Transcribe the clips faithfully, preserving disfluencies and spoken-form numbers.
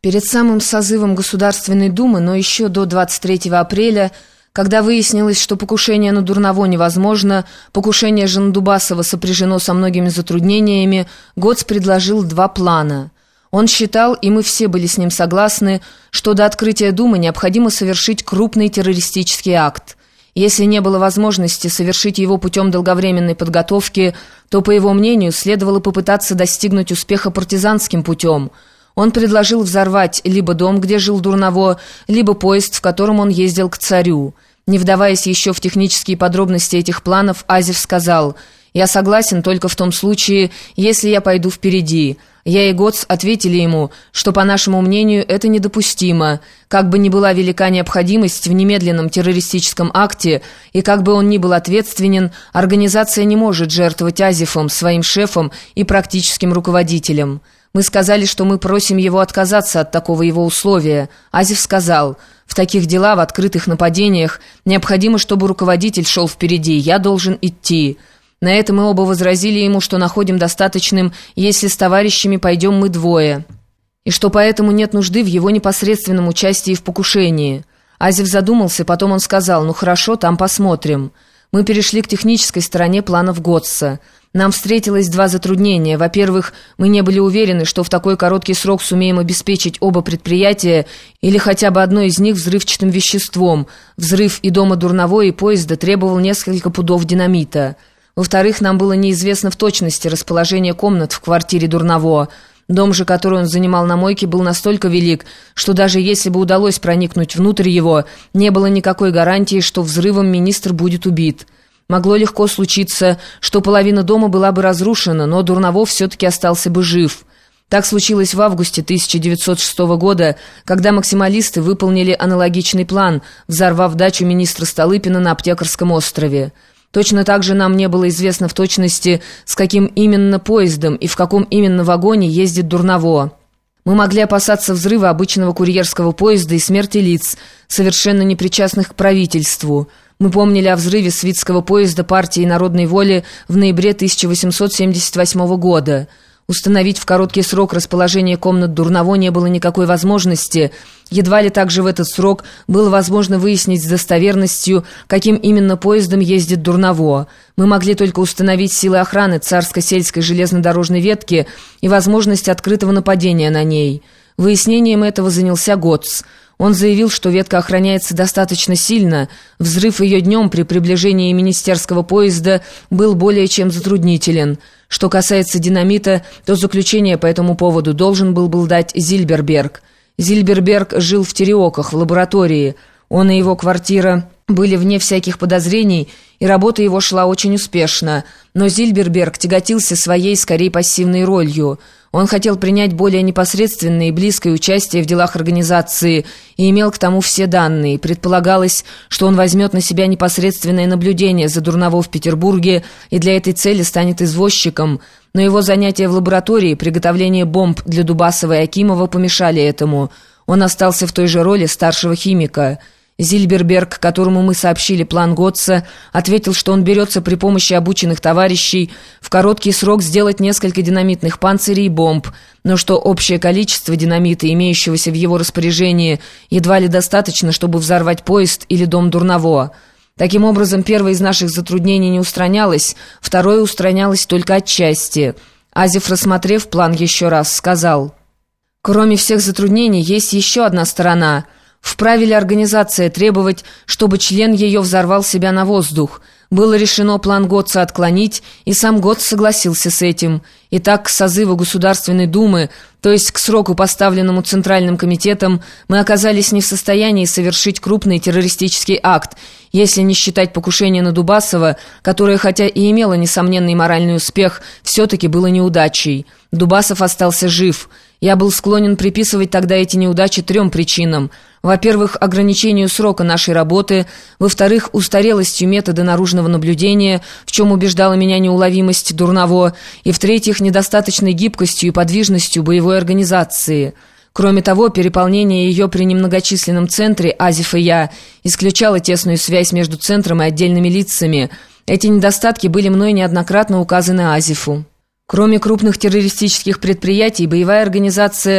Перед самым созывом Государственной Думы, но еще до двадцать третьего апреля, когда выяснилось, что покушение на Дурново невозможно, покушение же на Дубасова сопряжено со многими затруднениями, Гоц предложил два плана. Он считал, и мы все были с ним согласны, что до открытия Думы необходимо совершить крупный террористический акт. Если не было возможности совершить его путем долговременной подготовки, то, по его мнению, следовало попытаться достигнуть успеха партизанским путем. Он предложил взорвать либо дом, где жил Дурново, либо поезд, в котором он ездил к царю. Не вдаваясь еще в технические подробности этих планов, Азев сказал: «Я согласен только в том случае, если я пойду впереди». Я и Гоц ответили ему, что, по нашему мнению, это недопустимо. Как бы ни была велика необходимость в немедленном террористическом акте, и как бы он ни был ответственен, организация не может жертвовать Азефом, своим шефом и практическим руководителем. Мы сказали, что мы просим его отказаться от такого его условия. Азев сказал: «В таких делах, в открытых нападениях, необходимо, чтобы руководитель шел впереди, я должен идти». На это мы оба возразили ему, что находим достаточным, если с товарищами пойдем мы двое, и что поэтому нет нужды в его непосредственном участии в покушении. Азев задумался, потом он сказал: «Ну хорошо, там посмотрим». Мы перешли к технической стороне планов Готца. Нам встретилось два затруднения. Во-первых, мы не были уверены, что в такой короткий срок сумеем обеспечить оба предприятия или хотя бы одно из них взрывчатым веществом. Взрыв и дома Дурново, и поезда требовал несколько пудов динамита. Во-вторых, нам было неизвестно в точности расположение комнат в квартире Дурново. Дом же, который он занимал на мойке, был настолько велик, что даже если бы удалось проникнуть внутрь его, не было никакой гарантии, что взрывом министр будет убит. Могло легко случиться, что половина дома была бы разрушена, но Дурново все-таки остался бы жив. Так случилось в августе тысяча девятьсот шестого года, когда максималисты выполнили аналогичный план, взорвав дачу министра Столыпина на Аптекарском острове. Точно так же нам не было известно в точности, с каким именно поездом и в каком именно вагоне ездит Дурново. Мы могли опасаться взрыва обычного курьерского поезда и смерти лиц, совершенно непричастных к правительству. Мы помнили о взрыве Свитского поезда партии Народной воли в ноябре тысяча восемьсот семьдесят восьмого года. Установить в короткий срок расположение комнат Дурново не было никакой возможности. Едва ли также в этот срок было возможно выяснить с достоверностью, каким именно поездом ездит Дурново. Мы могли только установить силы охраны царско-сельской железнодорожной ветки и возможность открытого нападения на ней. Выяснением этого занялся Гоц. Он заявил, что ветка охраняется достаточно сильно. Взрыв ее днем при приближении министерского поезда был более чем затруднителен. Что касается динамита, то заключение по этому поводу должен был был дать Зильберберг. Зильберберг жил в Тереоках, в лаборатории. Он и его квартира были вне всяких подозрений, и работа его шла очень успешно. Но Зильберберг тяготился своей, скорее, пассивной ролью. Он хотел принять более непосредственное и близкое участие в делах организации и имел к тому все данные. Предполагалось, что он возьмет на себя непосредственное наблюдение за Дурново в Петербурге и для этой цели станет извозчиком. Но его занятия в лаборатории, приготовление бомб для Дубасова и Акимова помешали этому. Он остался в той же роли старшего химика. Зильберберг, которому мы сообщили план Готца, ответил, что он берется при помощи обученных товарищей в короткий срок сделать несколько динамитных панцирей и бомб, но что общее количество динамита, имеющегося в его распоряжении, едва ли достаточно, чтобы взорвать поезд или дом Дурново. Таким образом, первое из наших затруднений не устранялось, второе устранялось только отчасти. Азев, рассмотрев план еще раз, сказал: «Кроме всех затруднений, есть еще одна сторона. Вправе ли организация требовать, чтобы член ее взорвал себя на воздух? Было решено план Готца отклонить, и сам Готц согласился с этим. Итак, к созыву Государственной Думы, то есть к сроку, поставленному Центральным комитетом, мы оказались не в состоянии совершить крупный террористический акт, если не считать покушение на Дубасова, которое, хотя и имело несомненный моральный успех, все-таки было неудачей. Дубасов остался жив. Я был склонен приписывать тогда эти неудачи трем причинам. Во-первых, ограничению срока нашей работы, во-вторых, устарелостью метода наружного наблюдения, в чем убеждала меня неуловимость Дурново, и в-третьих, недостаточной гибкостью и подвижностью боевой организации. Кроме того, переполнение ее при немногочисленном центре, Азев и я, исключало тесную связь между центром и отдельными лицами. Эти недостатки были мной неоднократно указаны Азефу. Кроме крупных террористических предприятий, боевая организация в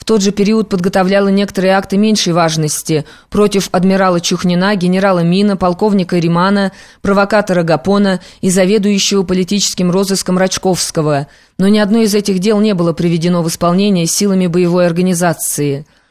в тот же период подготовляла некоторые акты меньшей важности против адмирала Чухнина, генерала Мина, полковника Римана, провокатора Гапона и заведующего политическим розыском Рачковского, но ни одно из этих дел не было приведено в исполнение силами боевой организации.